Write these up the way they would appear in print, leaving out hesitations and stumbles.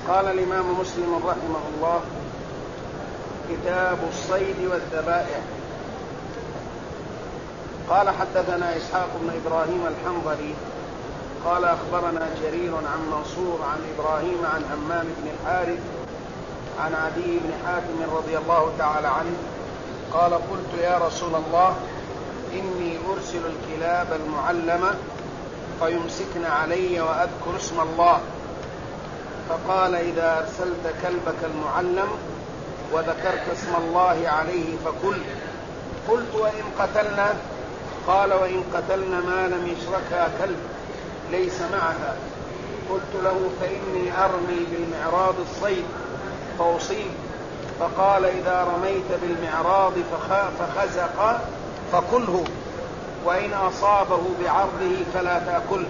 قال الإمام مسلم رحمه الله: كتاب الصيد والذبائح. قال: حدثنا إسحاق بن إبراهيم الحنظلي قال: أخبرنا جرير عن منصور عن إبراهيم عن همام بن الحارث عن عدي بن حاتم رضي الله تعالى عنه قال: قلت يا رسول الله، إني أرسل الكلاب المعلمة فيمسكن علي وأذكر اسم الله، فقال: إذا أرسلت كلبك المعلم وذكرت اسم الله عليه فكل. قلت: وإن قتلنا؟ قال: وإن قتلنا ما لم يشركها كلب ليس معها. قلت له: فإني أرمي بالمعراض الصيد فأصيب. فقال: إذا رميت بالمعراض فخزق فكله، وإن أصابه بعرضه فلا تأكله.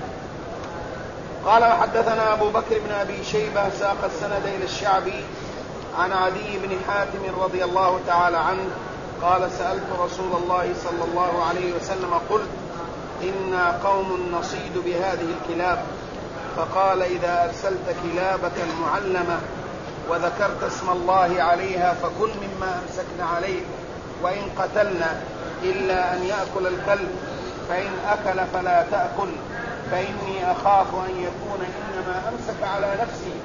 قال: وحدثنا أبو بكر بن أبي شيبة ساق السند إلى الشعبي عن عدي بن حاتم رضي الله تعالى عنه قال: سألت رسول الله صلى الله عليه وسلم قلت: إنا قوم نصيد بهذه الكلاب، فقال: إذا أرسلت كلابك المعلمة وذكرت اسم الله عليها فكل مما أمسكن عليه، وإن قتلنا إلا أن يأكل الكلب، فإن أكل فلا تأكل، فإني أخاف أن يكون إنما أمسك على نفسي،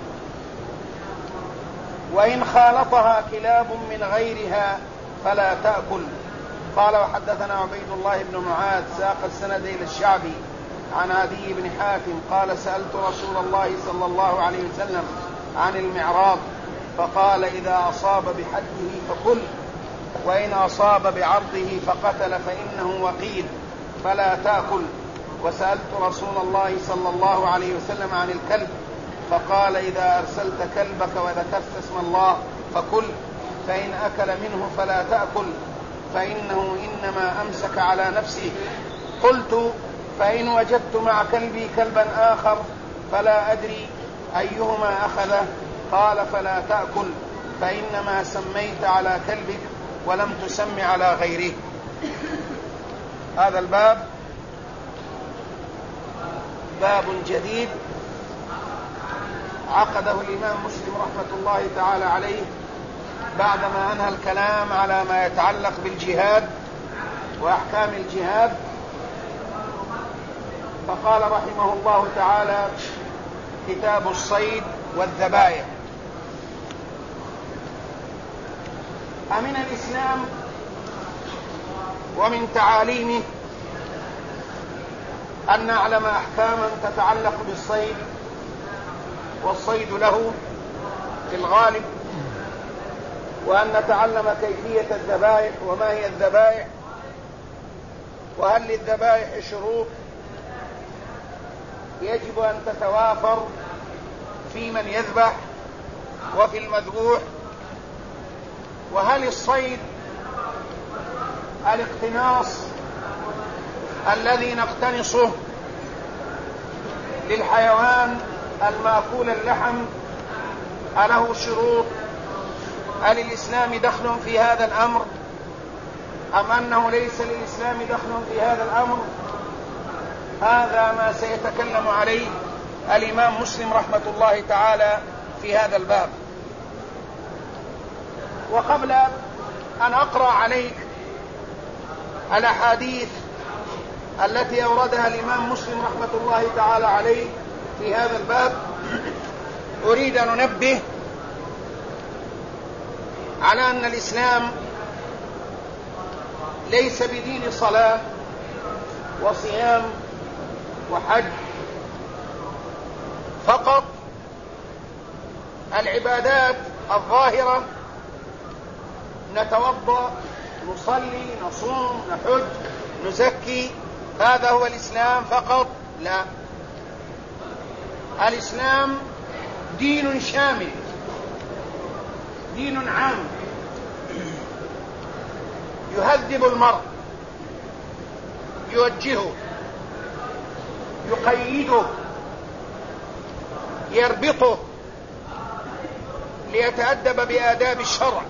وإن خالطها كلاب من غيرها فلا تأكل. قال: وحدثنا عبيد الله بن معاذ ساق السند إلى الشعبي عن عدي بن حاتم قال: سألت رسول الله صلى الله عليه وسلم عن المعراض، فقال: إذا أصاب بحده فكل، وإن أصاب بعرضه فقتل فإنه وقيد فلا تأكل. وسألت رسول الله صلى الله عليه وسلم عن الكلب، فقال: إذا أرسلت كلبك وذكرت اسم الله فكل، فإن أكل منه فلا تأكل، فإنه إنما أمسك على نفسه. قلت: فإن وجدت مع كلبي كلبا آخر فلا أدري أيهما أخذه؟ قال: فلا تأكل، فإنما سميت على كلبك ولم تسم على غيره. هذا الباب باب جديد عقده الإمام مسلم رحمة الله تعالى عليه بعدما أنهى الكلام على ما يتعلق بالجهاد وأحكام الجهاد، فقال رحمه الله تعالى: كتاب الصيد والذبائح. أمن الإسلام ومن تعاليمه أن نعلم أحكاما تتعلق بالصيد، والصيد له في الغالب، وأن نتعلم كيفية الذبائح وما هي الذبائح، وهل للذبائح شروط يجب أن تتوافر في من يذبح وفي المذبوح، وهل الصيد الاقتناص الذي نقتنصه للحيوان المأكول اللحم أله شروط؟ هل الإسلام دخل في هذا الأمر أم أنه ليس للإسلام دخل في هذا الأمر؟ هذا ما سيتكلم عليه الإمام مسلم رحمة الله تعالى في هذا الباب. وقبل أن أقرأ عليك الأحاديث التي أوردها الإمام مسلم رحمة الله تعالى عليه في هذا الباب، أريد أن أنبه على أن الإسلام ليس بدين صلاة وصيام وحج فقط، العبادات الظاهرة نتوضأ، نصلي، نصوم، نحج، نزكي، هذا هو الإسلام فقط؟ لا، الإسلام دين شامل، دين عام، يهذب المرء، يوجهه، يقيده، يربطه ليتأدب بآداب الشرع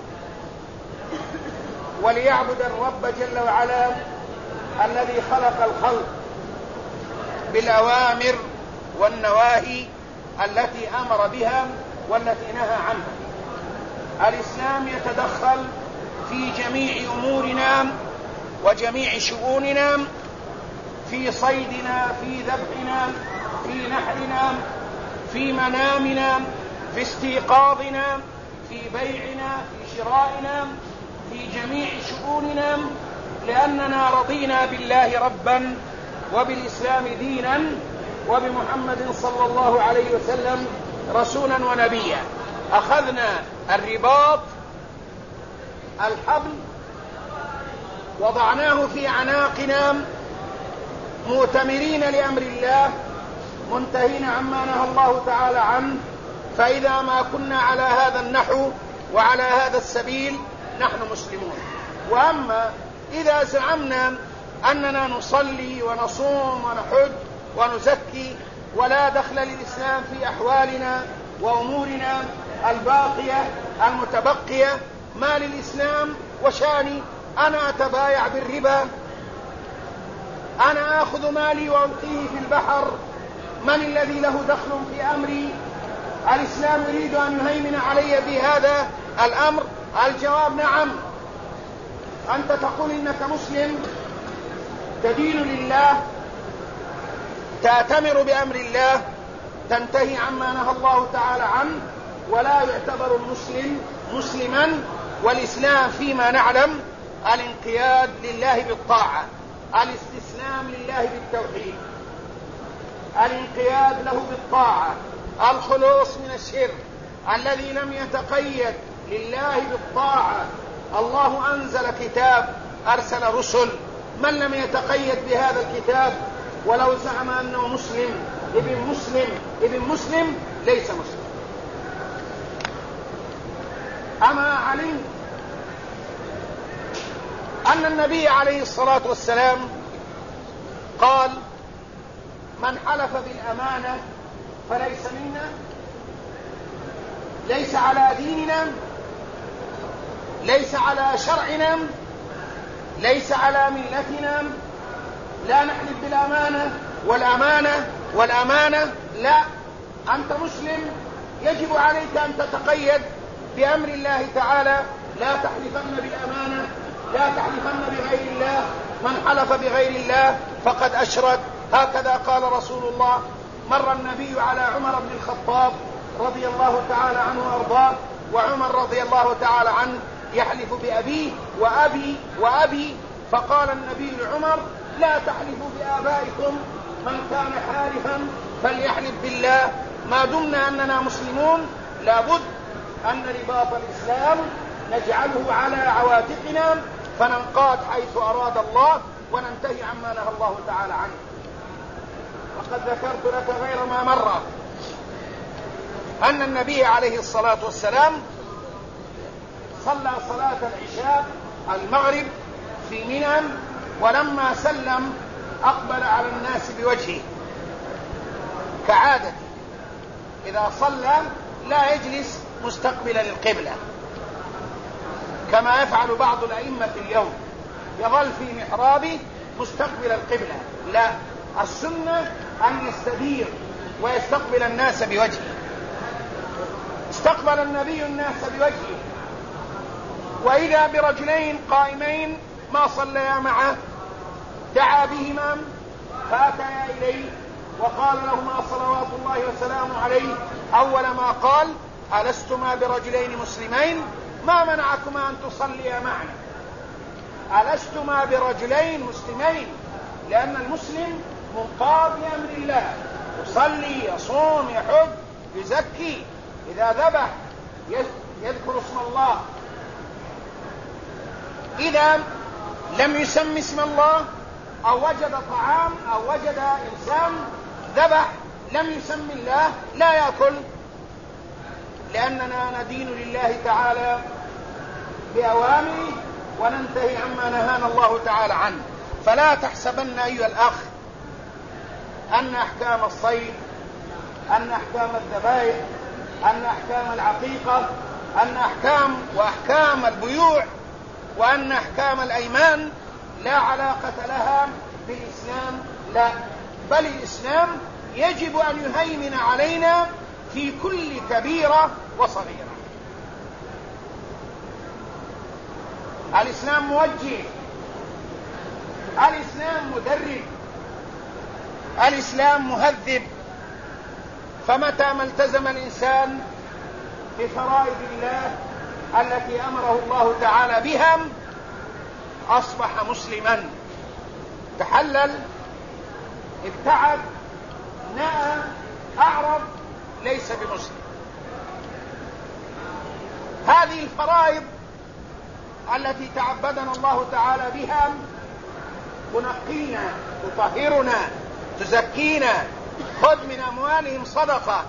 وليعبد الرب جل وعلا الذي خلق الخلق بالأوامر والنواهي التي أمر بها والتي نهى عنها. الإسلام يتدخل في جميع أمورنا وجميع شؤوننا، في صيدنا، في ذبحنا، في نحرنا، في منامنا، في استيقاظنا، في بيعنا، في شرائنا، في جميع شؤوننا، لأننا رضينا بالله ربا وبالإسلام دينا وبمحمد صلى الله عليه وسلم رسولا ونبيا. أخذنا الرباط، الحبل، وضعناه في أعناقنا مؤتمرين لأمر الله منتهين عما نهى الله تعالى عنه. فإذا ما كنا على هذا النحو وعلى هذا السبيل نحن مسلمون. وأما إذا زعمنا أننا نصلي ونصوم ونحج ونزكي ولا دخل للإسلام في أحوالنا وأمورنا الباقية المتبقية، ما للإسلام وشاني؟ أنا أتبايع بالربا، أنا آخذ مالي وألقيه في البحر، من الذي له دخل في أمري؟ الإسلام يريد أن يهيمن علي في هذا الأمر؟ الجواب نعم. أنت تقول إنك مسلم، تدين لله، تأتمر بأمر الله، تنتهي عما نهى الله تعالى عنه، ولا يعتبر المسلم مسلما. والإسلام فيما نعلم الانقياد لله بالطاعة، الاستسلام لله بالتوحيد، الانقياد له بالطاعة، الخلوص من الشرك. الذي لم يتقيد لله بالطاعة، الله أنزل كتاب، أرسل رسل، من لم يتقيد بهذا الكتاب ولو زعم أنه مسلم ابن مسلم ليس مسلم. أما علمت أن النبي عليه الصلاة والسلام قال: من حلف بالأمانة فليس منا، ليس على ديننا، ليس على شرعنا، ليس على ملتنا، لا نحلف بالأمانة والأمانة لا. أنت مسلم، يجب عليك أن تتقيد بأمر الله تعالى: لا تحلفن بالأمانة، لا تحلفن بغير الله، من حلف بغير الله فقد أشرك. هكذا قال رسول الله. مر النبي على عمر بن الخطاب رضي الله تعالى عنه وأرضاه، وعمر رضي الله تعالى عنه يحلف بأبيه وأبي، فقال النبي لعمر: لا تحلفوا بآبائكم، من كان حالفا فليحلف بالله. ما دمنا أننا مسلمون لابد أن رباط الإسلام نجعله على عواتقنا، فننقاد حيث أراد الله وننتهي عما نهى الله تعالى عنه. وقد ذكرت لك غير ما مر أن النبي عليه الصلاة والسلام صلى صلاة العشاء المغرب في منى، ولما سلم أقبل على الناس بوجهه كعادته، إذا صلى لا يجلس مستقبلا للقبلة كما يفعل بعض الأئمة اليوم، يظل في محرابه مستقبل القبلة. لا، السنة أن يستدير ويستقبل الناس بوجهه. استقبل النبي الناس بوجهه، وإذا برجلين قائمين ما صليا معه، دعا بهما فأتيا إليه وقال لهما صلوات الله وسلامه عليه: أول ما قال: ألستما برجلين مسلمين؟ ما منعكما أن تصليا معنا؟ ألستما برجلين مسلمين؟ لأن المسلم منقاد بأمر الله، يصلي، يصوم، يحج، يزكي، إذا ذبح يذكر اسم الله. إذا لم يسم اسم الله أو وجد طعام أو وجد إنسان ذبح لم يسم الله لا يأكل، لأننا ندين لله تعالى بأوامره وننتهي عما نهانا الله تعالى عنه. فلا تحسبن أيها الأخ أن أحكام الصيد، أن أحكام الذبائح، أن أحكام العقيقة، أن أحكام البيوع، وأن أحكام الأيمان لا علاقة لها بالإسلام. لا، بل الإسلام يجب أن يهيمن علينا في كل كبيرة وصغيرة. الإسلام موجه، الإسلام مدرب، الإسلام مهذب. فمتى ما التزم الإنسان بفرائض الله التي أمره الله تعالى بها أصبح مسلما، تحلل، ابتعد، نأى، أعرض، ليس بمسلم. هذه الفرائض التي تعبدنا الله تعالى بها تنقينا، تطهرنا، تزكينا. خذ من أموالهم صدقة،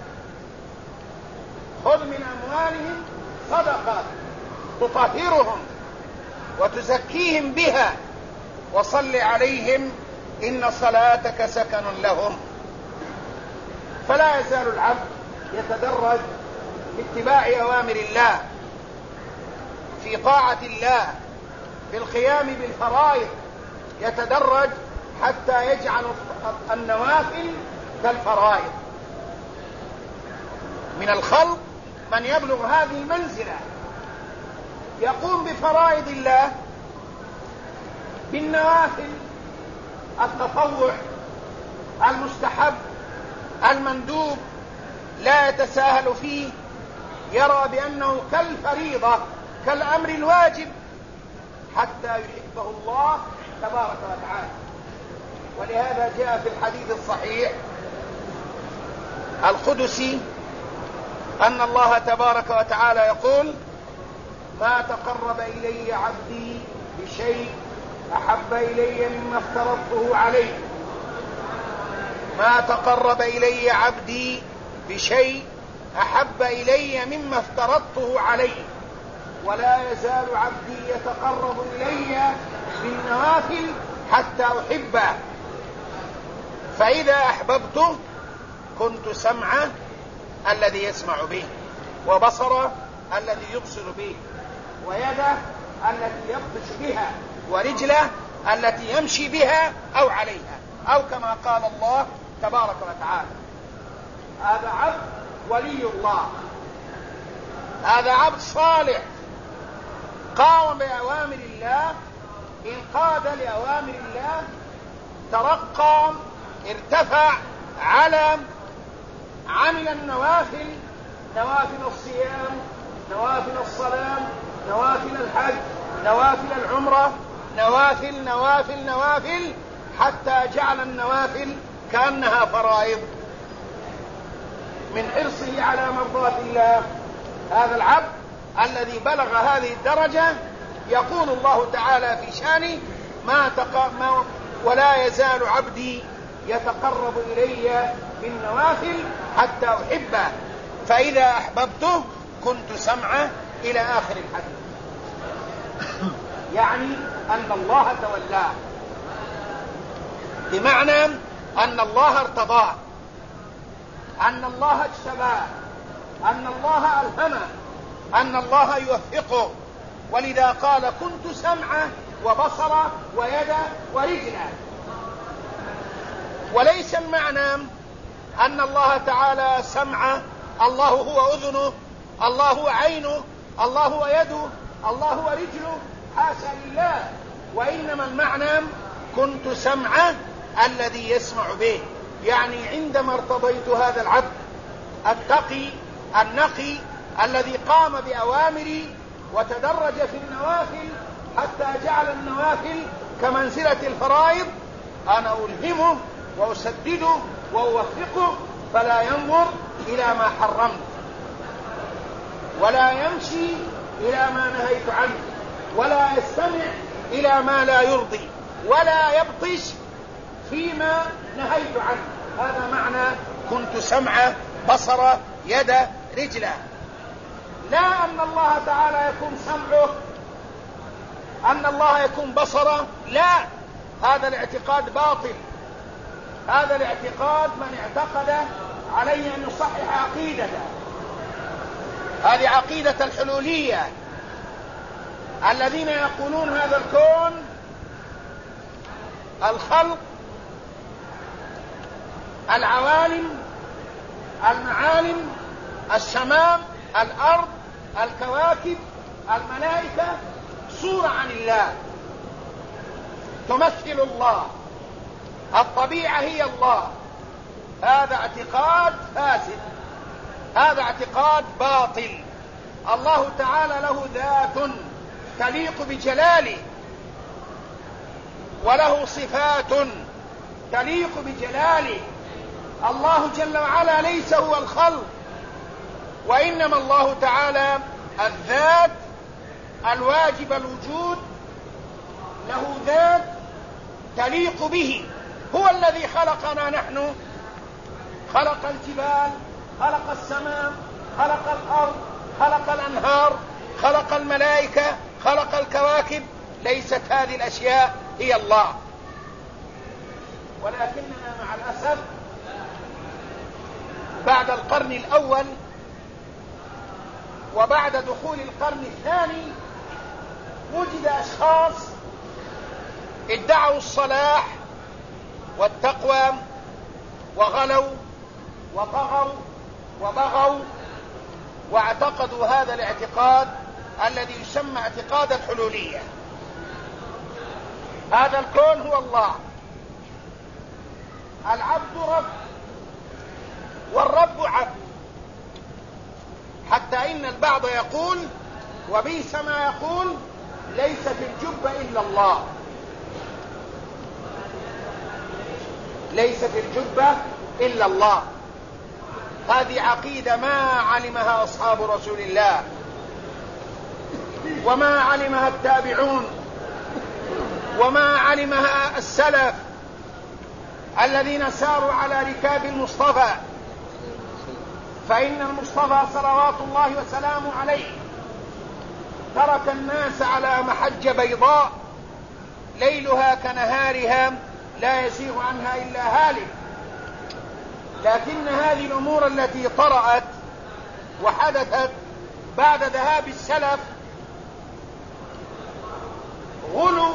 خذ من أموالهم صدقة تطهرهم وتزكيهم بها، وصل عليهم إن صلاتك سكن لهم. فلا يزال العبد يتدرج في اتباع أوامر الله، في طاعة الله، في القيام بالفرائض، يتدرج حتى يجعل النوافل كالفرائض. من الخلق من يبلغ هذه المنزلة، يقوم بفرائض الله، بالنوافل، التطوع، المستحب، المندوب، لا يتساهل فيه، يرى بأنه كالفريضة، كالأمر الواجب، حتى يحبه الله تبارك وتعالى. ولهذا جاء في الحديث الصحيح القدسي أن الله تبارك وتعالى يقول: ما تقرب إلي عبدي بشيء أحب إلي مما افترضته عليه. ما تقرب إلي عبدي بشيء أحب إلي مما افترضته عليه، ولا يزال عبدي يتقرب إلي بالنوافل حتى أحبه، فإذا أحببته كنت سمعه الذي يسمع به، وبصره الذي يبصر به، ويده التي يبطش بها، ورجله التي يمشي بها أو عليها، أو كما قال الله تبارك وتعالى. هذا عبد ولي الله، هذا عبد صالح قام بأوامر الله، انقاد لأوامر الله، ترقى، ارتفع، على، عمل النوافل، نوافل الصيام، نوافل الصلاة، نوافل الحج، نوافل العمرة، نوافل نوافل نوافل، حتى جعل النوافل كأنها فرائض من حرصه على مرضاة الله. هذا العبد الذي بلغ هذه الدرجة يقول الله تعالى في شانه: ولا يزال عبدي يتقرب إلي بالنوافل حتى أحبه، فإذا أحببته كنت سمعه، إلى آخر الحديث. يعني أن الله تولاه، بمعنى أن الله ارتضاه، أن الله اجتباه، أن الله ألهمه، أن الله يوفقه. ولذا قال: كنت سمعه وبصره ويده ورجله. وليس المعنى أن الله تعالى سمعه، الله هو أذنه، الله هو عينه، الله هو يده، الله هو رجله، حاشا لله. وإنما المعنى كنت سمعه الذي يسمع به. يعني عندما ارتضيت هذا العبد التقي النقي الذي قام بأوامري وتدرج في النوافل حتى جعل النوافل كمنزلة الفرائض، أنا ألهمه وأسدده وأوفقه، فلا ينظر إلى ما حرمت، ولا يمشي إلى ما نهيت عنه، ولا يستمع إلى ما لا يرضي، ولا يبطش فيما نهيت عنه. هذا معنى كنت سمعه، بصره، يده، رجله. لا أن الله تعالى يكون سمعه، أن الله يكون بصره، لا، هذا الاعتقاد باطل. هذا الاعتقاد من اعتقد عليه أن يصحح عقيدته. هذه عقيدة الحلولية الذين يقولون هذا الكون، الخلق، العوالم، المعالم، السماء، الأرض، الكواكب، الملائكة صورة عن الله، تمثل الله، الطبيعة هي الله. هذا اعتقاد فاسد، هذا اعتقاد باطل. الله تعالى له ذات تليق بجلاله، وله صفات تليق بجلاله. الله جل وعلا ليس هو الخلق، وإنما الله تعالى الذات الواجب الوجود، له ذات تليق به. هو الذي خلقنا نحن، خلق الجبال، خلق السماء، خلق الأرض، خلق الأنهار، خلق الملائكة، خلق الكواكب. ليست هذه الأشياء هي الله. ولكننا مع الأسف بعد القرن الأول وبعد دخول القرن الثاني وجد أشخاص ادعوا الصلاح والتقوى وغلوا وطغوا وبغوا واعتقدوا هذا الاعتقاد الذي يسمى اعتقاد الحلولية. هذا الكون هو الله، العبد رب والرب عبد، حتى إن البعض يقول وبئس ما يقول ليس في الجبة إلا الله، ليس في الجبة إلا الله. هذه عقيدة ما علمها أصحاب رسول الله وما علمها التابعون وما علمها السلف الذين ساروا على ركاب المصطفى. فإن المصطفى صلوات الله وسلامه عليه ترك الناس على محجة بيضاء ليلها كنهارها لا يزيغ عنها إلا هالك. لكن هذه الأمور التي طرأت وحدثت بعد ذهاب السلف غلو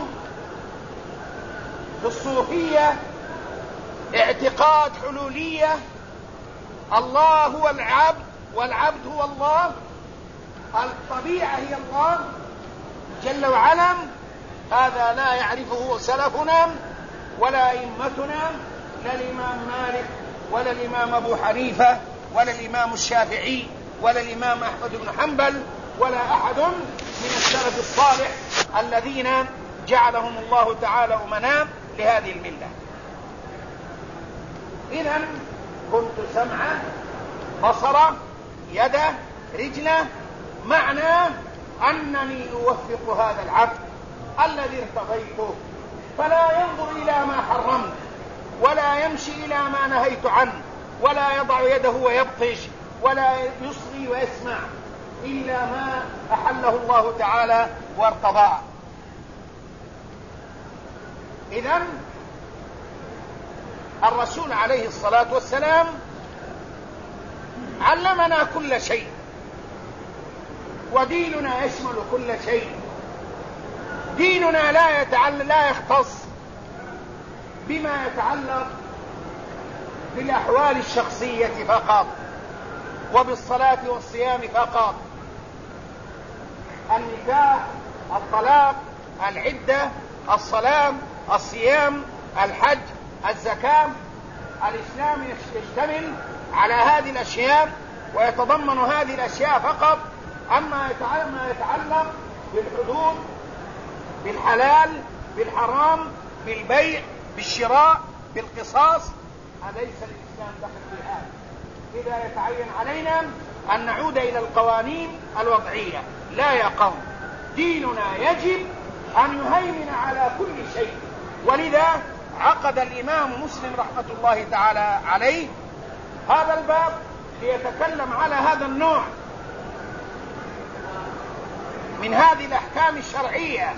في الصوفية، اعتقاد حلولية، الله هو العبد والعبد هو الله، الطبيعة هي الله جل وعلا. هذا لا يعرفه سلفنا ولا أئمتنا، لا الإمام مالك ولا الإمام أبو حنيفة ولا الإمام الشافعي ولا الإمام أحمد بن حنبل ولا أحد من السلف الصالح الذين جعلهم الله تعالى أمناء لهذه الملة. إذن كنت سمعه بصره يده رجله، معنى أنني أوفق هذا العبد الذي ارتضيته، فلا ينظر إلى ما حرمت ولا يمشي إلى ما نهيت عنه ولا يضع يده ويبطش ولا يصغي ويسمع إلا ما أحله الله تعالى وارتضاه. إذن الرسول عليه الصلاة والسلام علمنا كل شيء، وديننا يشمل كل شيء. ديننا لا يختص بما يتعلق بالأحوال الشخصية فقط وبالصلاة والصيام فقط. النكاح، الطلاق، العدة، الصلاة، الصيام، الحج، الزكاة، الإسلام يشتمل على هذه الأشياء ويتضمن هذه الأشياء فقط. أما ما يتعلق بالحدود، بالحلال، بالحرام، بالبيع، بالشراء، بالقصاص، أليس الإسلام دخل في هذا؟ إذا يتعين علينا أن نعود إلى القوانين الوضعية. لا يا قوم، ديننا يجب أن يهيمن على كل شيء. ولذا عقد الإمام مسلم رحمة الله تعالى عليه هذا الباب ليتكلم على هذا النوع من هذه الأحكام الشرعية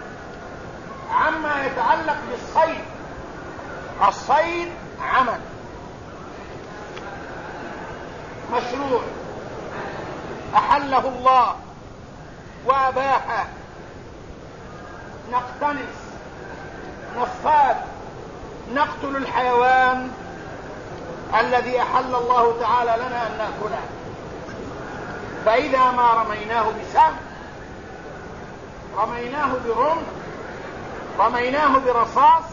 عما يتعلق بالصيد. الصيد عمل مشروع أحله الله وأباحه، نقتنص، نصطاد، نقتل الحيوان الذي أحل الله تعالى لنا أن نأكله. فإذا ما رميناه بسهم، رميناه برمح، رميناه برصاص،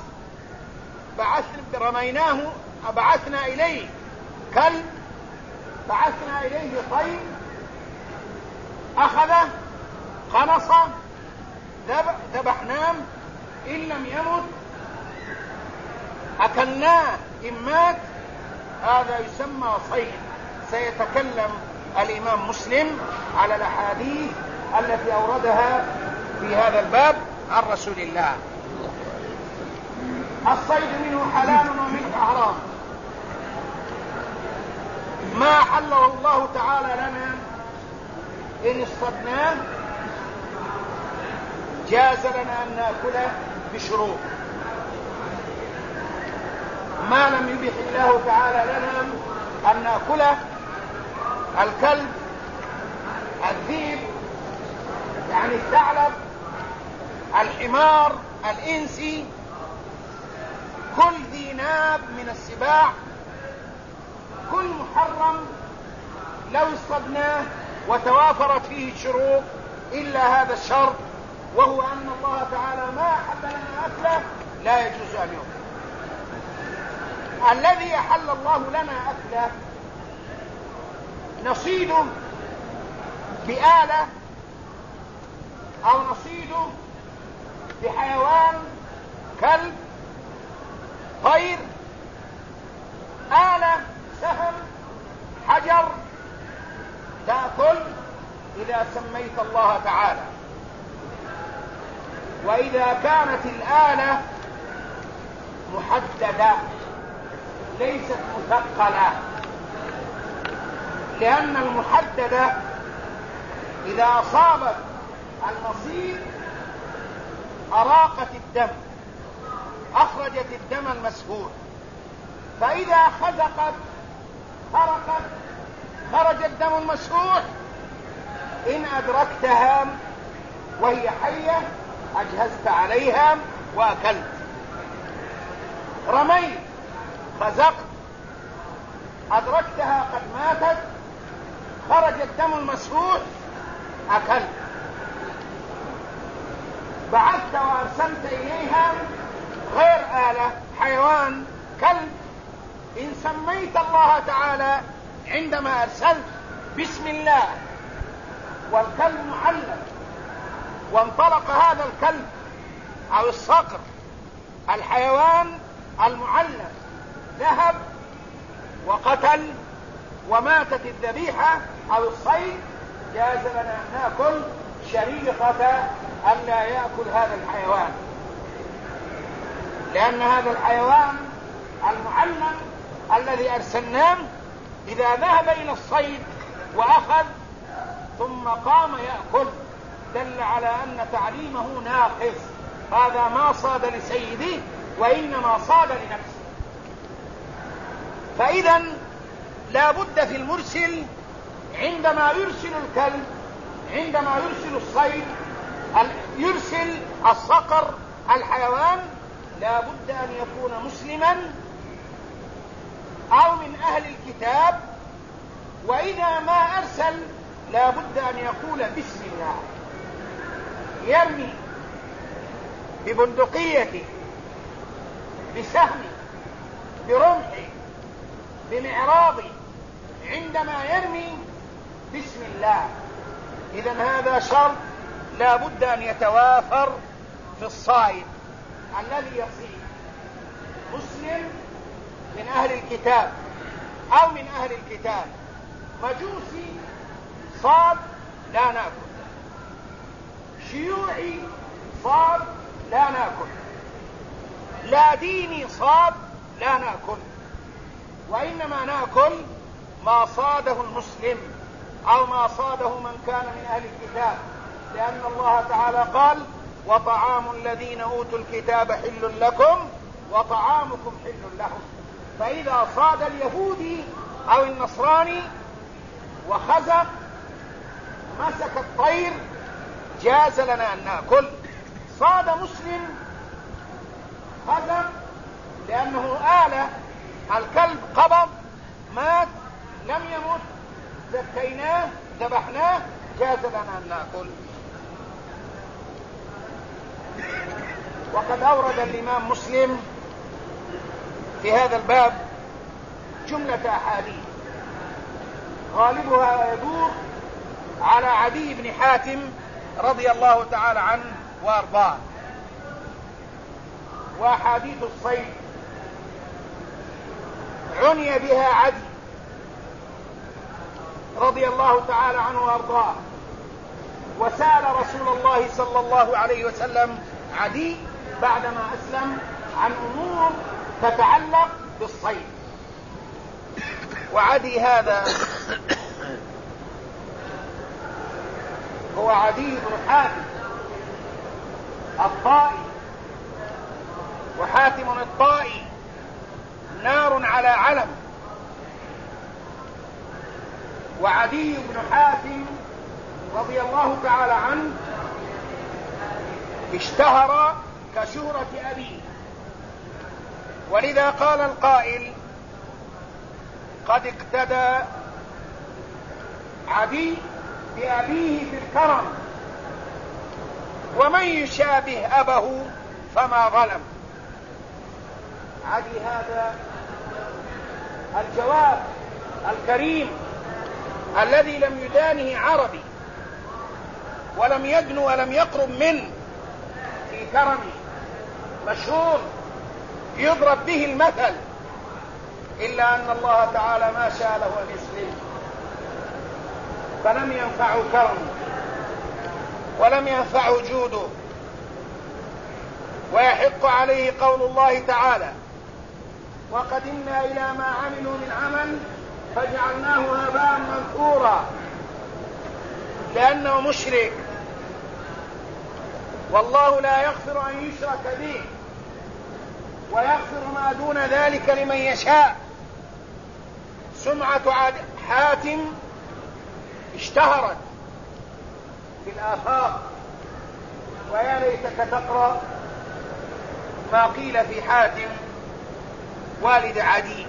بعثنا إليه كلب، بعثنا إليه طير، أخذه قنصه ذبحناه، إن لم يمت أكلناه، إن مات هذا يسمى صيد. سيتكلم الإمام مسلم على الأحاديث التي أوردها في هذا الباب عن رسول الله. الصيد منه حلال ومنه حرام. ما حله الله تعالى لنا إن اصطدناه جاز لنا أن نأكله بشروط. ما لم يبح الله تعالى لنا أن نأكله: الكلب، الذئب يعني الثعلب، الحمار، الإنسي، كل ذي ناب من السباع، كل محرم لو اصطدناه وتوافرت فيه الشروط إلا هذا الشرط، وهو أن الله تعالى ما أحل لنا أكله لا يجوز أن يؤكل. الذي أحل الله لنا أكله نصيده بآلة أو نصيده بحيوان، كلب، طير، آلة، سهم، حجر، تأكل إذا سميت الله تعالى. وإذا كانت الآلة محددة ليست مثقلة، لأن المحددة إذا أصابت المصيد أراقت الدم، أخرجت الدم المسفوح، فإذا خزقت خرقت خرج الدم المسفوح، إن أدركتها وهي حية أجهزت عليها وأكلت. رميت، خزقت، أدركتها قد ماتت، خرج الدم المسفوح، أكلت. بعثت وأرسلت إليها غير آلة، حيوان، كلب، إن سميت الله تعالى عندما أرسلت بسم الله والكلب معلم، وانطلق هذا الكلب أو الصقر الحيوان المعلم، ذهب وقتل وماتت الذبيحة أو الصيد، جاز لنا أن نأكل شريطة أن لا يأكل هذا الحيوان، لأن هذا الحيوان المعلم الذي أرسلناه إذا ذهب إلى الصيد وأخذ ثم قام يأكل دل على أن تعليمه ناقص، هذا ما صاد لسيده وإنما صاد لنفسه. فإذا لا بد في المرسل عندما يرسل الكلب، عندما يرسل الصيد، يرسل الصقر الحيوان، لا بد أن يكون مسلما أو من أهل الكتاب. وإذا ما أرسل لا بد أن يقول بسم الله، يرمي ببندقيته، بسهمه، برمحه، بمعراضه، عندما يرمي بسم الله. إذن هذا شرط لا بد أن يتوافر في الصائد الذي يصيد، مسلم من أهل الكتاب أو من أهل الكتاب، مجوسي صاد لا نأكل، شيوعي صاد لا نأكل، لا ديني صاد لا نأكل، وإنما نأكل ما صاده المسلم أو ما صاده من كان من أهل الكتاب، لأن الله تعالى قال: وطعام الذين أوتوا الكتاب حل لكم وطعامكم حل لهم. فإذا صاد اليهودي أو النصراني وخزق مسك الطير جاز لنا أن نأكل. صاد مسلم خزق لأنه آلة، الكلب قبض مات لم يمت زكيناه ذبحناه جاز لنا أن نأكل. وقد أورد الإمام مسلم في هذا الباب جملة أحاديث غالبها يدور على عدي بن حاتم رضي الله تعالى عنه وأرضاه، وأحاديث الصيد عني بها عدي رضي الله تعالى عنه وأرضاه، وسأل رسول الله صلى الله عليه وسلم عدي بعدما أسلم عن أمور تتعلق بالصيد. وعدي هذا هو عدي بن حاتم الطائي، وحاتم الطائي نار على علم. وعدي بن حاتم رضي الله تعالى عنه اشتهر كشهرة أبيه، ولذا قال القائل قد اقتدى عدي بأبيه في الكرم، ومن يشابه أبه فما ظلم. عدي هذا الجواب الكريم الذي لم يدانه عربي ولم يدن ولم يقرب منه في كرمه، مشهور يضرب به المثل، إلا أن الله تعالى ما شاء له أن يسلم فلم ينفعه كرمه ولم ينفعه جوده. ويحق عليه قول الله تعالى وقدمنا إلى ما عملوا من عمل فجعلناه هباء منثورا، لأنه مشرك، والله لا يغفر أن يشرك به ويغفر ما دون ذلك لمن يشاء. سمعة حاتم اشتهرت في الآفاق، ويا ليتك تقرأ ما قيل في حاتم والد عدي،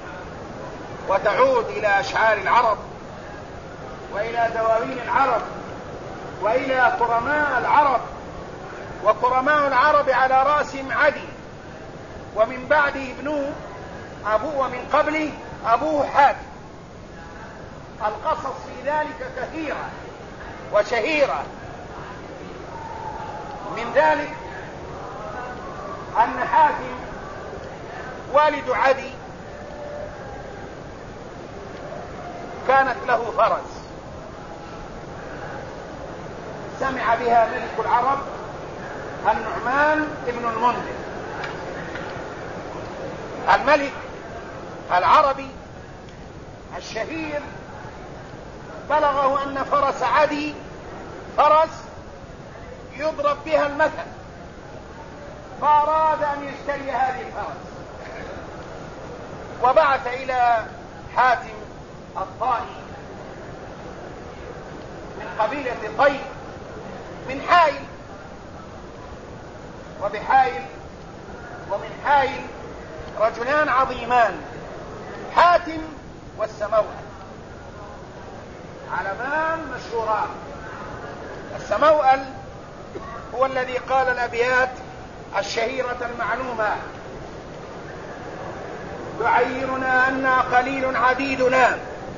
وتعود إلى أشعار العرب وإلى دواوين العرب وإلى كرماء العرب، وكرماء العرب على رأسهم عدي، ومن بعده ابنه أبوه، ومن قبله أبوه حاتم. القصص في ذلك كثيرة وشهيرة، من ذلك أن حاتم والد عدي كانت له فرس سمع بها ملك العرب النعمان ابن المنذر، الملك العربي الشهير، بلغه أن فرس عدي فرس يضرب بها المثل، فأراد أن يشتري هذه الفرس، وبعث إلى حاتم الطائي من قبيلة طي من حائل، وبحائل ومن حائل رجلان عظيمان حاتم والسموأل، علمان مشهوران. السموأل هو الذي قال الأبيات الشهيرة المعلومة تعيرنا أنا قليل عديدنا،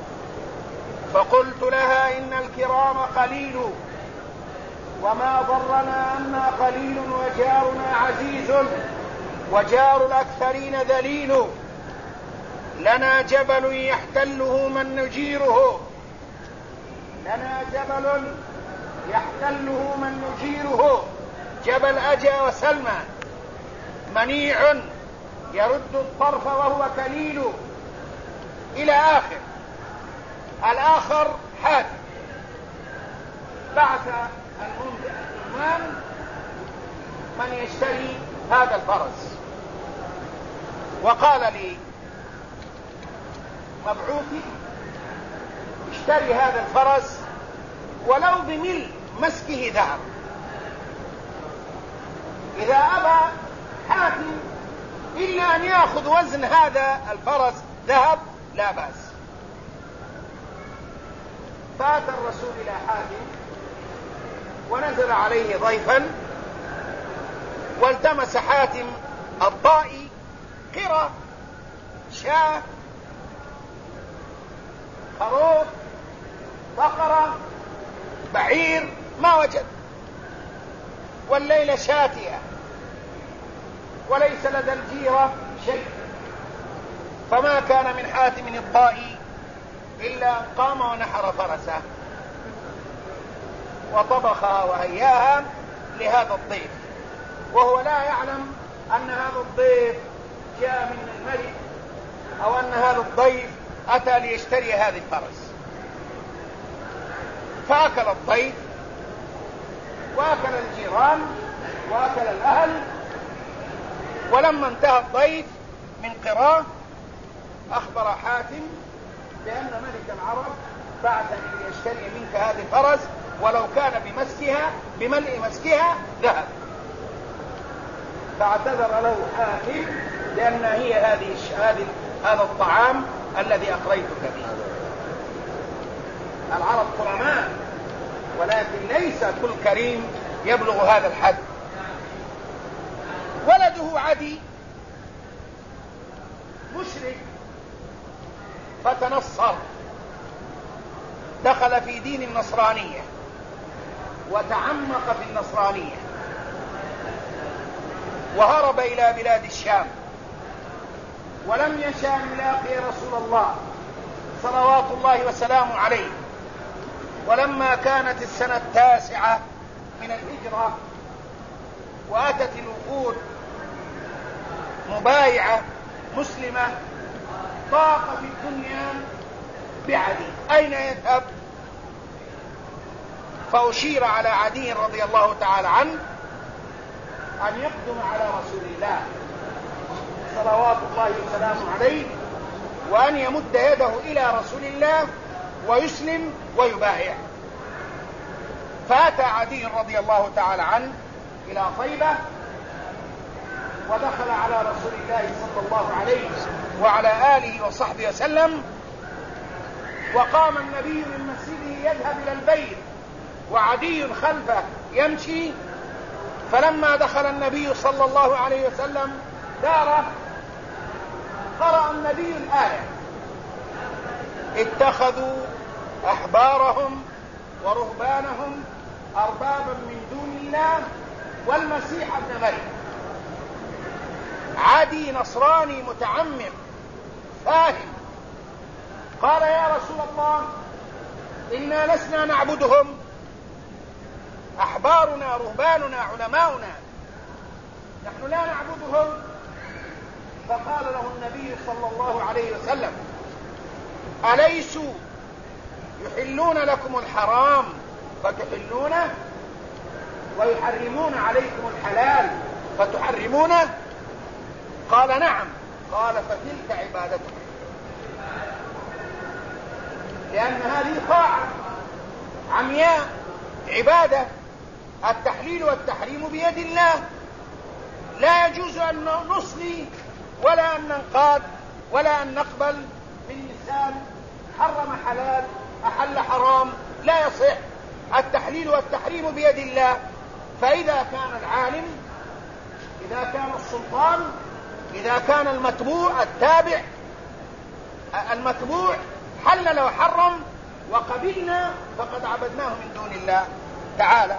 فقلت لها إن الكرام قليل، وما ضرنا أنا قليل وجارنا عزيز، وجار الأكثرين ذليل، لنا جبل يحتله من نجيره، لنا جبل يحتله من نجيره، جبل أجى وسلمى منيع يرد الطرف وهو كليل، إلى آخر. الآخر حاتم بعث النعمان من يشتري هذا الفرس، وقال لي مبعوثي اشتري هذا الفرس ولو بملء مسكه ذهب. إذا أبى حاتم إلا أن يأخذ وزن هذا الفرس ذهب لا بأس. فأتى الرسول إلى حاتم ونزل عليه ضيفا، والتمس حاتم الطائي قرى، شاة، خروف، بقرة، بعير، ما وجد، والليلة شاتية وليس لدى الجيرة شيء، فما كان من حاتم الطائي إلا أن قام ونحر فرسه وطبخها وهياها لهذا الضيف، وهو لا يعلم أن هذا الضيف جاء من الملك، أو أن هذا الضيف أتى ليشتري هذه الفرس. فأكل الضيف وأكل الجيران وأكل الأهل. ولما انتهى الضيف من قراه أخبر حاتم بأن ملك العرب بعثني ليشتري منك هذه الفرس، ولو كان بملء مسكها ذهب. فاعتذر له حاتم لأن هي هذا الطعام الذي أقريتك به. العرب كرماء، ولكن ليس كل كريم يبلغ هذا الحد. ولده عدي مشرك فتنصر، دخل في دين النصرانية وتعمق في النصرانية، وهرب إلى بلاد الشام، ولم يشأ أن يلاقي رسول الله صلوات الله وسلامه عليه. ولما كانت السنة 9 من الهجرة وأتت الوفود مبايعة مسلمة، ضاق في الدنيا بعدي أين يذهب؟ فأشير على عدي رضي الله تعالى عنه أن يقدم على رسول الله صلوات الله وسلامه عليه، وأن يمد يده إلى رسول الله ويسلم ويبايع. فأتى عدي رضي الله تعالى عنه إلى طيبة، ودخل على رسول الله صلى الله عليه وعلى آله وصحبه وسلم، وقام النبي من مسجده يذهب إلى البيت وعدي خلفه يمشي. فلما دخل النبي صلى الله عليه وسلم داره قرأ النبي الآية: اتخذوا أحبارهم ورهبانهم أربابا من دون الله والمسيح ابن مريم. عدي نصراني متعمق فاهم، قال: يا رسول الله، إنا لسنا نعبدهم، أحبارنا رهباننا علماؤنا، نحن لا نعبدهم. فقال له النبي صلى الله عليه وسلم: أليسوا يحلون لكم الحرام فتحلونه، ويحرمون عليكم الحلال فتحرمونه؟ قال: نعم. قال: فتلك عبادتكم، لأن هذه طاعة عمياء، عبادة. التحليل والتحريم بيد الله، لا يجوز أن نصلي ولا أن ننقاد ولا أن نقبل من إنسان حرم حلال أحل حرام، لا يصح. التحليل والتحريم بيد الله. فإذا كان العالم، إذا كان السلطان، إذا كان المتبوع التابع المتبوع حلل وحرم وقبلنا، فقد عبدناه من دون الله تعالى.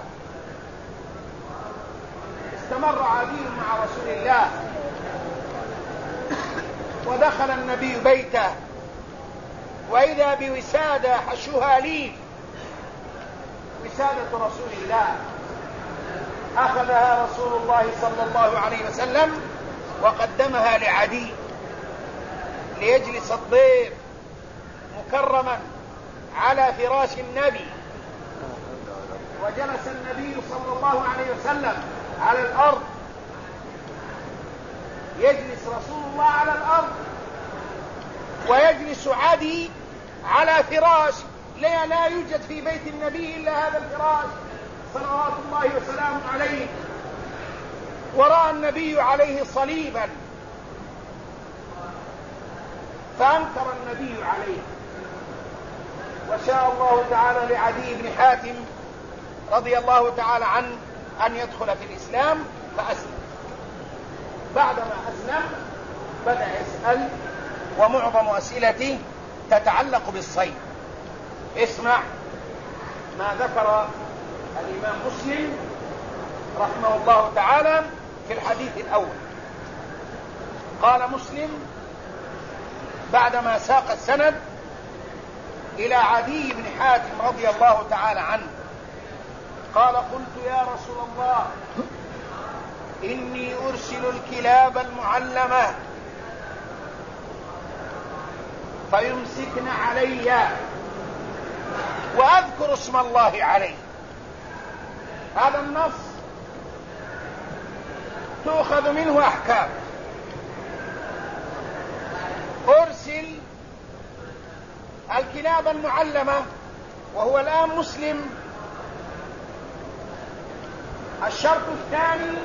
استمر عدي مع رسول الله، ودخل النبي بيته، وإذا بوسادة حشوها ليف، وسادة رسول الله، أخذها رسول الله صلى الله عليه وسلم وقدمها لعدي ليجلس الضيف مكرما على فراش النبي. وجلس النبي صلى الله عليه وسلم على الأرض، يجلس رسول الله على الأرض، ويجلس عدي على فراش لا يوجد في بيت النبي إلا هذا الفراش صلوات الله وسلامه عليه. ورأى النبي عليه صليبا فأنكر النبي عليه، وشاء الله تعالى لعدي بن حاتم رضي الله تعالى عنه أن يدخل في الإسلام فأسلم. بعدما أسلم بدأ يسأل، ومعظم أسئلته تتعلق بالصيد. اسمع ما ذكر الإمام مسلم رحمه الله تعالى في الحديث الأول. قال مسلم بعدما ساق السند إلى عدي بن حاتم رضي الله تعالى عنه قال: قلت يا رسول الله إني أرسل الكلاب المعلمة فيمسكن علي وأذكر اسم الله عليه. هذا النص تؤخذ منه أحكام. أرسل الكلاب المعلمة، وهو الآن مسلم. الشرط الثاني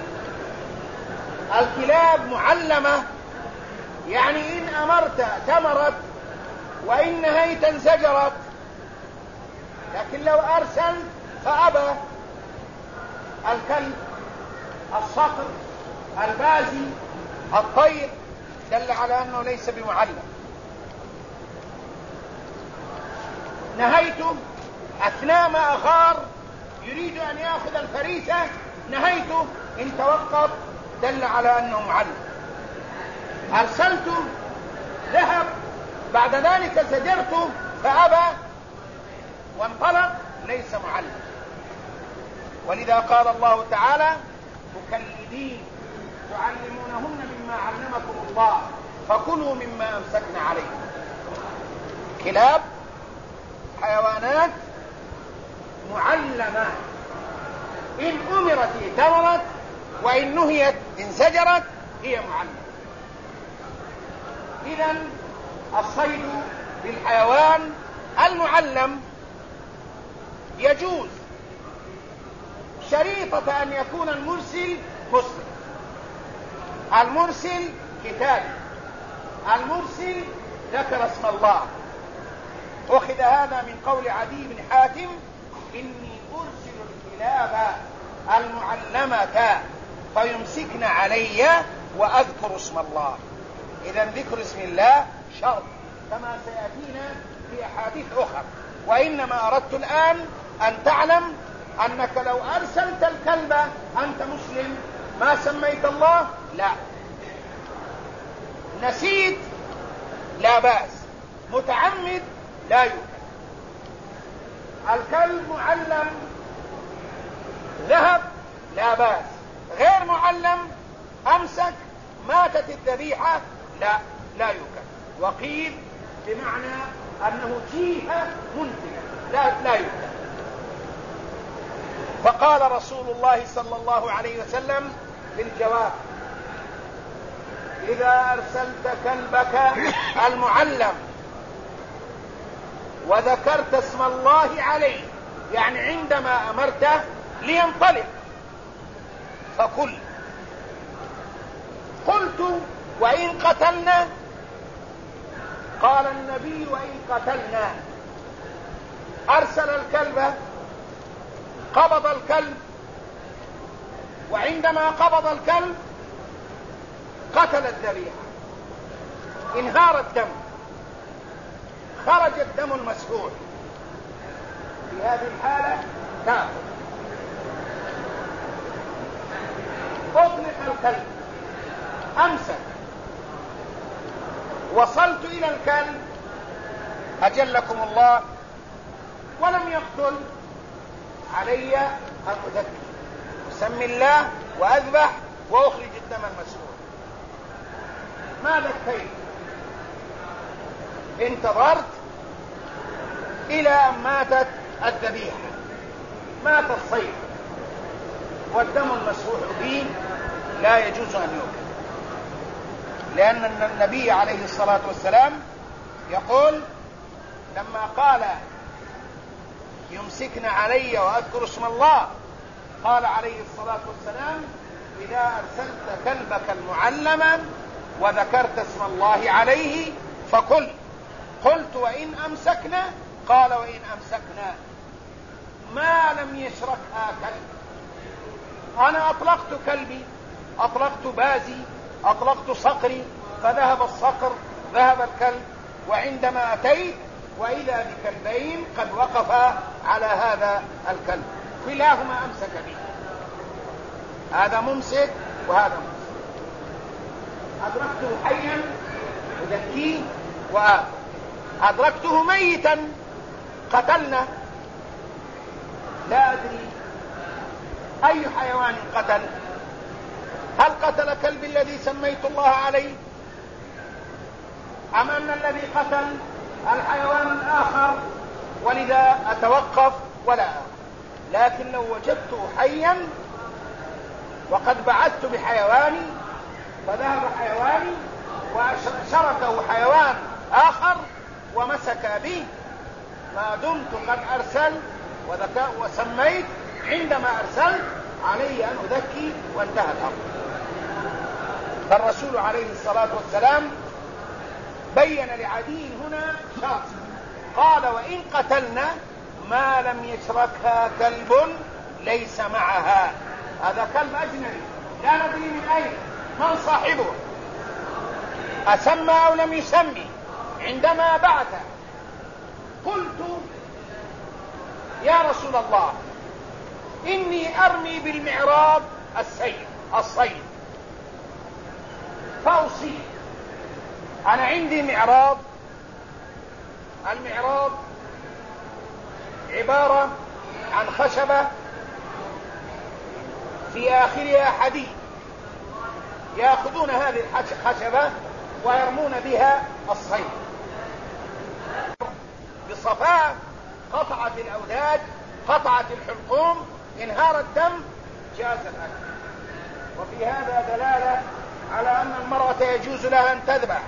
الكلاب معلمة، يعني إن أمرت تمرت وإن نهيت انزجرت. لكن لو أرسلت فأبى، الكلب، الصقر، البازي، الطير، دل على أنه ليس بمعلم. نهيته أثناء ما أغار يريد أن يأخذ الفريسة، نهيته إن توقف، دل على أنه معلم. أرسلته ذهب، بعد ذلك زجرته فأبى وانطلق، ليس معلم. ولذا قال الله تعالى: مكلبين تعلمونهن مما علمكم الله فكلوا مما أمسكن عليكم. كلاب حيوانات معلمة، إن أمرت ائتمرت وإن نهيت انزجرت، هي معلمة. إذن الصيد بالحيوان المعلم يجوز، شريطة أن يكون المرسل مسلم. المرسل كتابي، المرسل ذكر اسم الله. أخذ هذا من قول عدي بن حاتم: إني أرسل الكلاب المعلمة فيمسكن علي وأذكر اسم الله. إذن ذكر اسم الله شرط كما سيأتينا في أحاديث أخرى. وإنما أردت الآن أن تعلم أنك لو أرسلت الكلب أنت مسلم، ما سميت الله لا، نسيت لا بأس، متعمد لا يؤكل. الكلب معلم ذهب لا بأس، غير معلم أمسك ماتت الذبيحة لا يؤكل. وقيل بمعنى أنه جيهة منتجة لا يؤكل. فقال رسول الله صلى الله عليه وسلم في الجواب: إذا أرسلت كلبك المعلم وذكرت اسم الله عليه، يعني عندما أمرته لينطلق، فكل. قلت: وإن قتلنا؟ قال النبي: وإن قتلنا. أرسل الكلب، قبض الكلب، وعندما قبض الكلب قتل الذبيحة، انهار الدم، خرج الدم المسفوح. في هذه الحالة تأخذ. أطلق الكلب، أمسك، وصلت إلى الكلب أجلكم الله ولم يقتل، علي أن أذكر، أسمي الله وأذبح وأخرج الدم المسفوح. ماذا كيف؟ انتظرت إلى أن ماتت الذبيحة، مات الصيد، والدم المسفوح به لا يجوز أن يؤكل، لأن النبي عليه الصلاة والسلام يقول لما قال: يمسكن علي وأذكر اسم الله، قال عليه الصلاة والسلام: إذا أرسلت كلبك المعلم وذكرت اسم الله عليه فكل. قلت وإن أمسكنا؟ قال وإن أمسكنا ما لم يشركها كلب. أنا أطلقت كلبي، أطلقت بازي، أطلقت صقري، فذهب الصقر ذهب الكلب، وعندما أتيت وإذا بكلبين قد وقفا على هذا الكلب، كلاهما أمسك به، هذا ممسك وهذا ممسك. أدركته حيا وذكيه، وأدركته ميتا قتلنا، لا أدري أي حيوان قتل. هل قتل كلب الذي سميت الله عليه، أم أن الذي قتل الحيوان الآخر، ولذا أتوقف ولا أعلم. لكن لو وجدته حيا وقد بعثت بحيواني فذهب حيواني وشركه حيوان آخر ومسك بي، ما دمت قد أرسلت وسميت، عندما أرسلت علي أن أذكي وانتهى الأمر. فالرسول عليه الصلاة والسلام بين لعدي هنا شرط، قال وإن قتلنا ما لم يشركها كلب ليس معها. هذا كلب أجنبي لا ندري من أين، من صاحبه، أسمى أو لم يسمي. عندما بعث قلت يا رسول الله إني أرمي بالمعراض الصيد فأصيب. أنا عندي معراض، المعراض عبارة عن خشبة في آخرها حديد، يأخذون هذه الخشبة ويرمون بها الصيد. بصفاء قطعت الأوداج، قطعت الحلقوم، انهار الدم، جاز الأكل. وفي هذا دلالة على أن المرأة يجوز لها أن تذبح،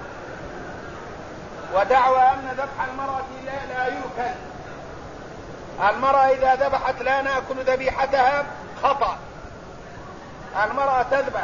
ودعوى أن ذبح المرأة لا يؤكل. المرأة إذا ذبحت لا نأكل ذبيحتها، خطأ. المرأة تذبح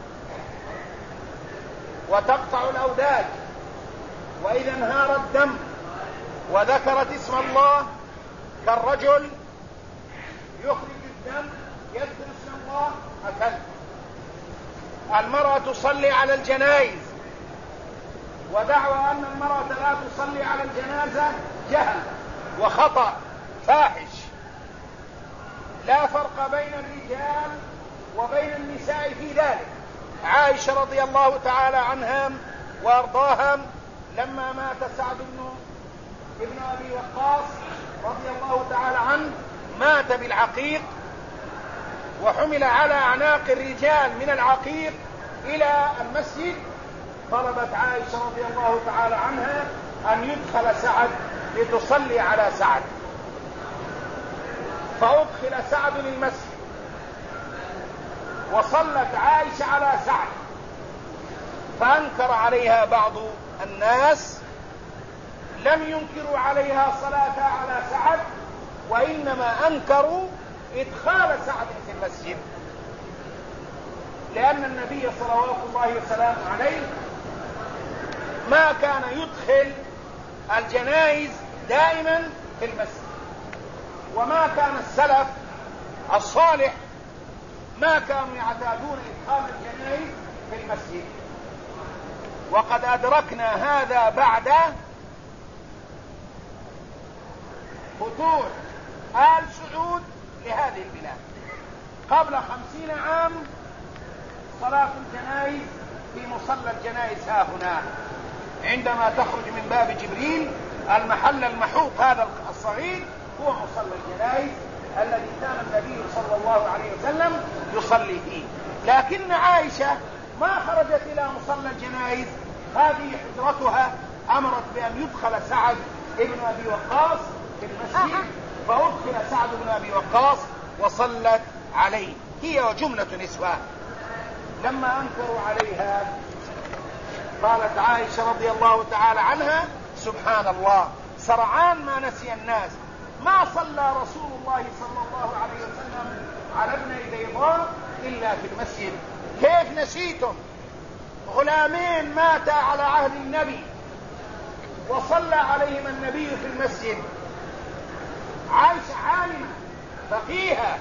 وتقطع الأوداج، وإذا انهار الدم وذكرت اسم الله كالرجل يخرج الدم يذكر اسم الله أكل. المرأة تصلي على الجنائز، ودعوى أن المرأة لا تصلي على الجنازة جهل وخطأ فاحش. لا فرق بين الرجال وبين النساء في ذلك. عائشة رضي الله تعالى عنها وأرضاها لما مات سعد ابن أبي وقاص رضي الله تعالى عنه، مات بالعقيق وحمل على أعناق الرجال من العقيق إلى المسجد. طلبت عائشة رضي الله تعالى عنها أن يدخل سعد لتصلي على سعد، فأدخل سعد للمسجد وصلت عائشة على سعد، فأنكر عليها بعض الناس، لم ينكروا عليها صلاتها على سعد، وإنما أنكروا إدخال سعد في المسجد، لأن النبي صلوات الله وسلامه عليه ما كان يدخل الجنائز دائما في المسجد، وما كان السلف الصالح ما كانوا يعتادون إدخال الجنائز في المسجد. وقد أدركنا هذا بعد فتوح آل سعود لهذه البلاد. قبل 50 عام صلاة الجنائز في مصلى الجنائز ها هنا، عندما تخرج من باب جبريل المحل المحوط هذا الصغير هو مصلى الجنائز الذي كان النبي صلى الله عليه وسلم يصلي فيه. لكن عائشة ما خرجت إلى مصلى الجنائز، هذه حجرتها، أمرت بأن يدخل سعد ابن أبي وقاص في المسجد، فأدخل سعد بن أبي وقاص وصلت عليه هي وجملة نسوان. لما أنكروا عليها قالت عائشة رضي الله تعالى عنها سبحان الله سرعان ما نسي الناس، ما صلى رسول الله صلى الله عليه وسلم على ابني بيضاء إلا في المسجد. كيف نسيتم غلامين ماتا على عهد النبي وصلى عليهم النبي في المسجد، عائشة عالمة فقيهة،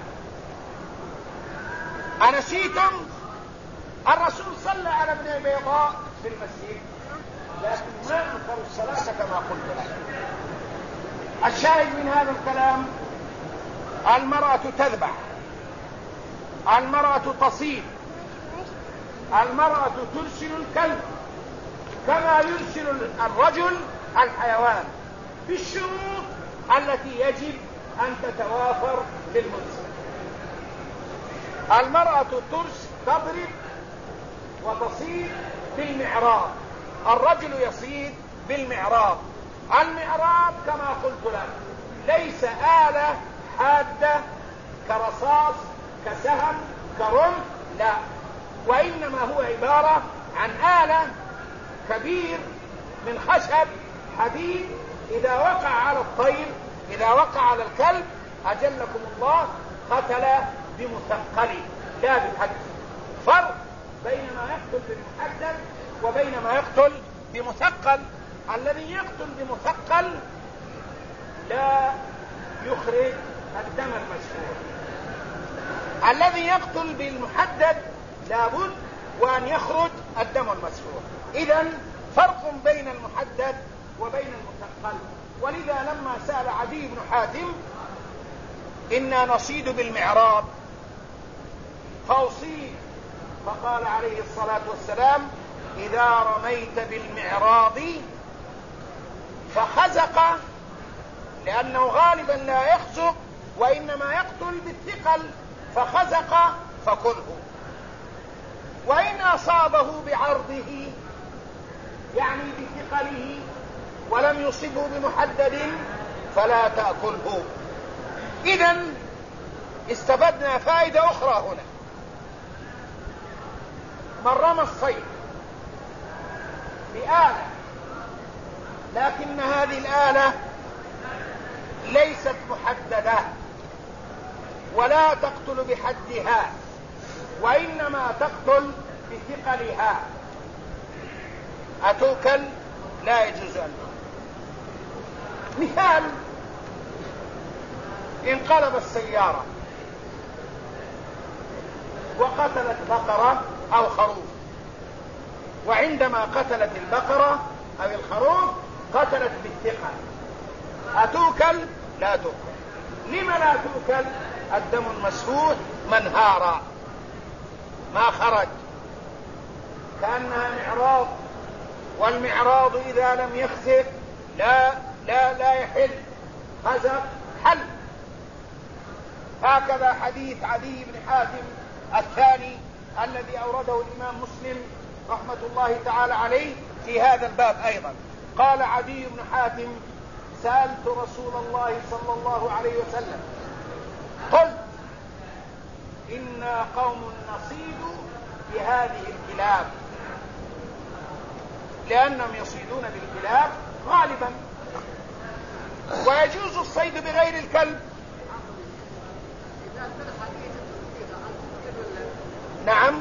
أنسيتم الرسول صلى على ابن بيضاء في المسجد لكن ما أنكروا الصلاة كما قلت لك. الشاهد من هذا الكلام: المرأة تذبح، المرأة تصيد، المرأة ترسل الكلب كما يرسل الرجل الحيوان بالشروط التي يجب أن تتوافر للمسلم. المرأة تضرب وتصيد بالمعراض، الرجل يصيد بالمعراض. المعراض كما قلت لك ليس آلة حادة كرصاص كسهم كرمح، لا، وإنما هو عبارة عن آلة كبير من خشب حديد، إذا وقع على الطير، إذا وقع على الكلب أجلكم الله قتل بمثقل لا بحد. فرق بين ما يقتل بالمحدد وبين ما يقتل بمثقل. الذي يقتل بمثقل لا يخرج الدم المسفوح، الذي يقتل بالمحدد لابد وأن يخرج الدم المسفوح. إذن فرق بين المحدد وبين المثقل. ولذا لما سأل عدي بن حاتم: إنا نصيد بالمعراض فأصيب، فقال عليه الصلاة والسلام: إذا رميت بالمعراض فخزق، لأنه غالبا لا يخزق وإنما يقتل بالثقل، فخزق فكله. وإن أصابه بعرضه يعني بثقله ولم يصبه بمحدد فلا تأكله. إذن استفدنا فائدة أخرى هنا: من رمى الصيد بآلة لكن هذه الآلة ليست محددة ولا تقتل بحدها وإنما تقتل بثقلها، أتوكل؟ لا يجوز أن تؤكل. مثال: انقلب السيارة وقتلت بقرة أو خروف، وعندما قتلت البقرة أو الخروف قتلت بالثقل، أتوكل؟ لا تؤكل. لما لا تؤكل؟ الدم المسفوح منهارا ما خرج، كأنها معراض، والمعراض إذا لم يخزف لا يحل، خزف حل. هكذا حديث عدي بن حاتم الثاني الذي أورده الإمام مسلم رحمة الله تعالى عليه في هذا الباب أيضا. قال عدي بن حاتم: سألت رسول الله صلى الله عليه وسلم قلت: إنا قوم نصيد بهذه الكلاب، لأنهم يصيدون بالكلاب غالبا، ويجوز الصيد بغير الكلب. نعم.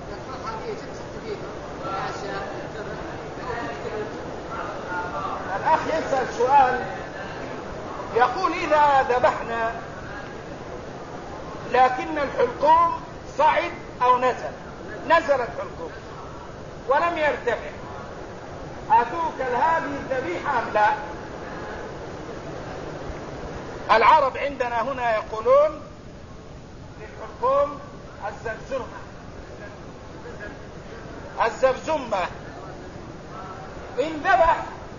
الأخ يسأل سؤال يقول: إذا ذبحنا لكن الحلقوم صعد أو نزل الحلقوم ولم يرتفع، أتوكل هذه الذبيحة أم لا؟ العرب عندنا هنا يقولون للحلقوم الزرزمة. إن ذبح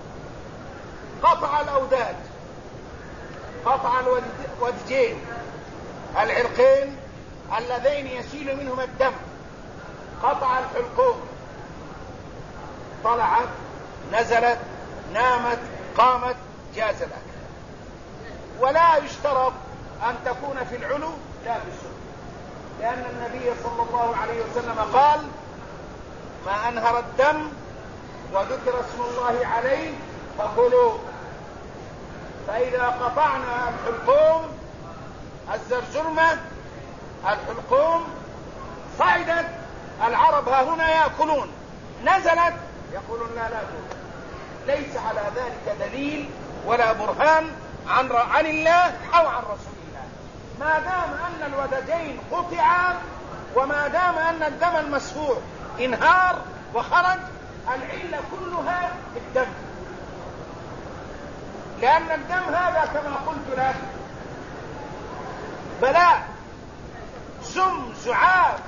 قطع الأوداد، قطع الودجين، العرقين اللذين يسيل منهما الدم، قطع الحلقوم، طلعت، نزلت، نامت، قامت، جاز الأكل. ولا يشترط أن تكون في العلو لا في السفل، لأن النبي صلى الله عليه وسلم قال: ما أنهر الدم وذكر اسم الله عليه فكلوا. فإذا قطعنا الحلقوم الزرزرمة، الحلقوم صعدت، العرب ها هنا يأكلون، نزلت يقولون لا تؤكل، ليس على ذلك دليل ولا برهان عن الله أو عن رسول الله. ما دام أن الودجين قطعا وما دام أن الدم المسفوح انهار وخرج، العلة كلها في الدم، لأن الدم هذا كما قلت لك بلاء، سم زعاف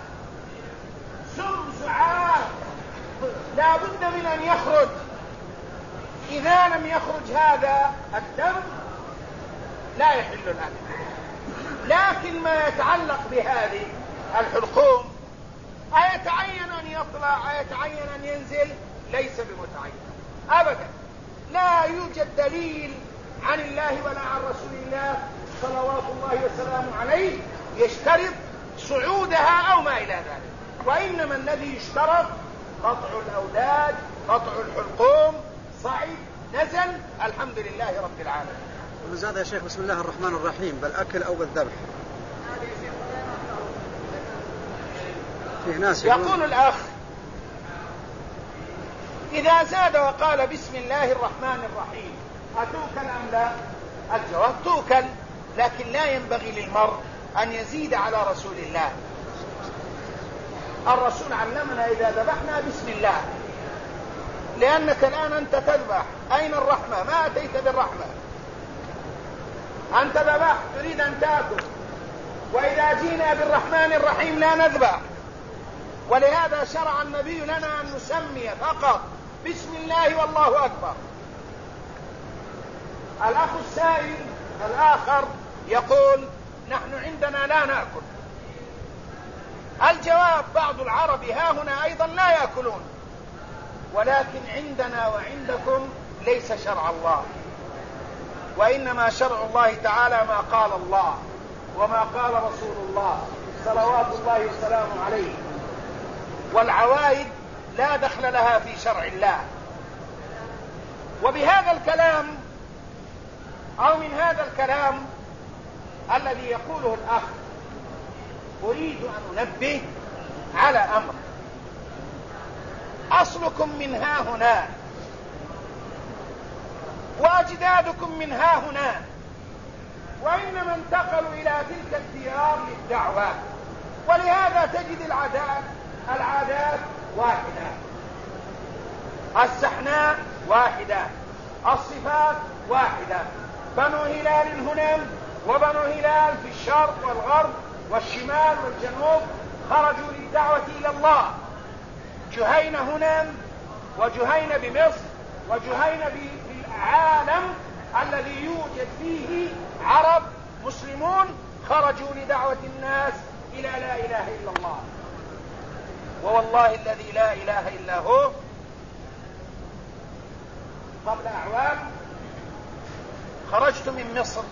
لا بد من أن يخرج. إذا لم يخرج هذا الدم لا يحل الأكل. لكن ما يتعلق بهذه الحلقوم أيتعين أن يطلع أيتعين أن ينزل، ليس بمتعين أبدا. لا يوجد دليل عن الله ولا عن رسول الله صلوات الله وسلامه عليه يشترط صعودها أو ما إلى ذلك، وإنما الذي يشترط قطع الأوداج، قطع الحلقوم، صعد نزل، الحمد لله رب العالمين. وزاد يا شيخ بسم الله الرحمن الرحيم بالأكل أو بالذبح. يقول الأخ إذا زاد وقال بسم الله الرحمن الرحيم أتوكل أم لا؟ الجواب توكل، لكن لا ينبغي للمرء أن يزيد على رسول الله. الرسول علمنا إذا ذبحنا بسم الله، لأنك الآن أنت تذبح، أين الرحمة؟ ما أتيت بالرحمة، أنت ذبحت تريد أن تأكل، وإذا جينا بالرحمن الرحيم لا نذبح. ولهذا شرع النبي لنا أن نسمي فقط بسم الله والله أكبر. الأخ السائل الآخر يقول نحن عندنا لا نأكل. الجواب بعض العرب ها هنا أيضا لا يأكلون، ولكن عندنا وعندكم ليس شرع الله، وإنما شرع الله تعالى ما قال الله وما قال رسول الله صلوات الله وسلامه عليه، والعوائد لا دخل لها في شرع الله. وبهذا الكلام أو من هذا الكلام الذي يقوله الأخ أريد أن أنبه على أمر. أصلكم من ها هنا وأجدادكم من ها هنا، وإنما انتقلوا إلى تلك الديار للدعوة، ولهذا تجد العادات واحدة، السحناء واحدة، الصفات واحدة. بنو هلال هنا وبنو هلال في الشرق والغرب والشمال والجنوب خرجوا للدعوة إلى الله. جهينة هنا وجهينة بمصر وجهينة بالعالم الذي يوجد فيه عرب مسلمون خرجوا لدعوة الناس إلى لا إله إلا الله. ووالله الذي لا إله إلا هو قبل أعوام خرجت من مصر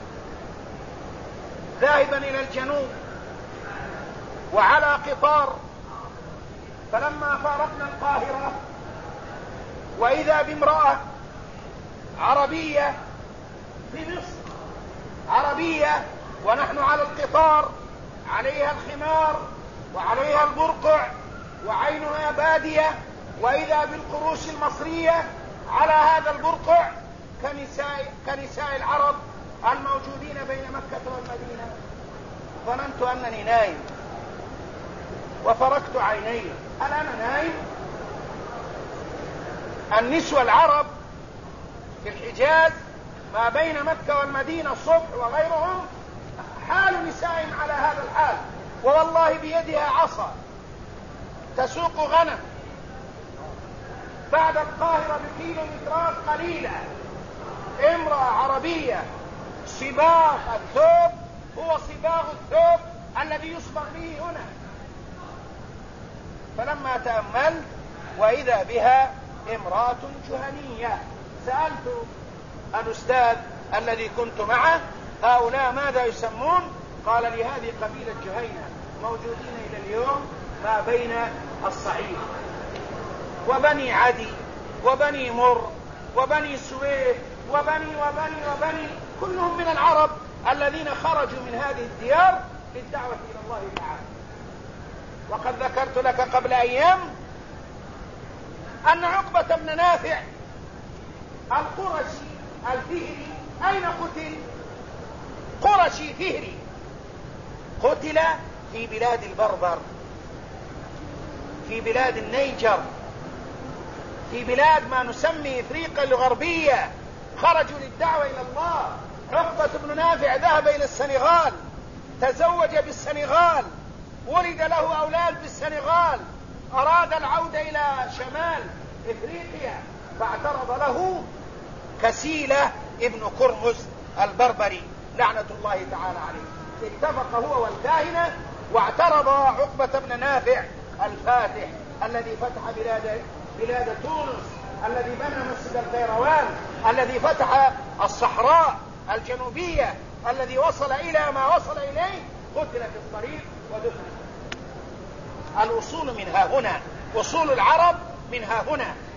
ذاهبا إلى الجنوب وعلى قطار، فلما فارقنا القاهرة وإذا بامرأة عربية في مصر، عربية ونحن على القطار، عليها الخمار وعليها البرقع وعينها بادية، وإذا بالقروش المصرية على هذا البرقع كنساء العرب الموجودين بين مكة والمدينة. ظننت أنني نايم وفركت عيني، هل أنا نايم؟ النسوة العرب في الحجاز ما بين مكة والمدينة الصبح وغيرهم حال نسائهم على هذا الحال، ووالله بيدها عصا تسوق غنم بعد القاهرة بكيلومترات قليلة. امرأة عربية صباغ الثوب هو صباغ الثوب الذي يصبغ به هنا. فلما تأملت وإذا بها امرأة جهنية، سألت الأستاذ الذي كنت معه هؤلاء ماذا يسمون؟ قال لي هذه قبيلة جهينة موجودين إلى اليوم ما بين الصعيد وبني عدي وبني مر وبني سويد وبني كلهم من العرب الذين خرجوا من هذه الديار للدعوة إلى الله تعالى. وقد ذكرت لك قبل أيام أن عقبة بن نافع القرشي الفهري أين قتل؟ قرشي فهري قتل في بلاد البربر، في بلاد النيجر، في بلاد ما نسمي إفريقيا الغربية. خرجوا للدعوة إلى الله. عقبة بن نافع ذهب إلى السنغال، تزوج بالسنغال، ولد له أولاد بالسنغال، أراد العودة إلى شمال إفريقيا، فاعترض له كسيلة ابن كرمز البربري لعنة الله تعالى عليه. اتفق هو والكاهنة واعترض عقبة بن نافع الفاتح الذي فتح بلاد تونس، الذي بنى مسجد القيروان، الذي فتح الصحراء الجنوبية، الذي وصل إلى ما وصل إليه. قتل في الطريق ودفن. الوصول من ها هنا، وصول العرب من ها هنا.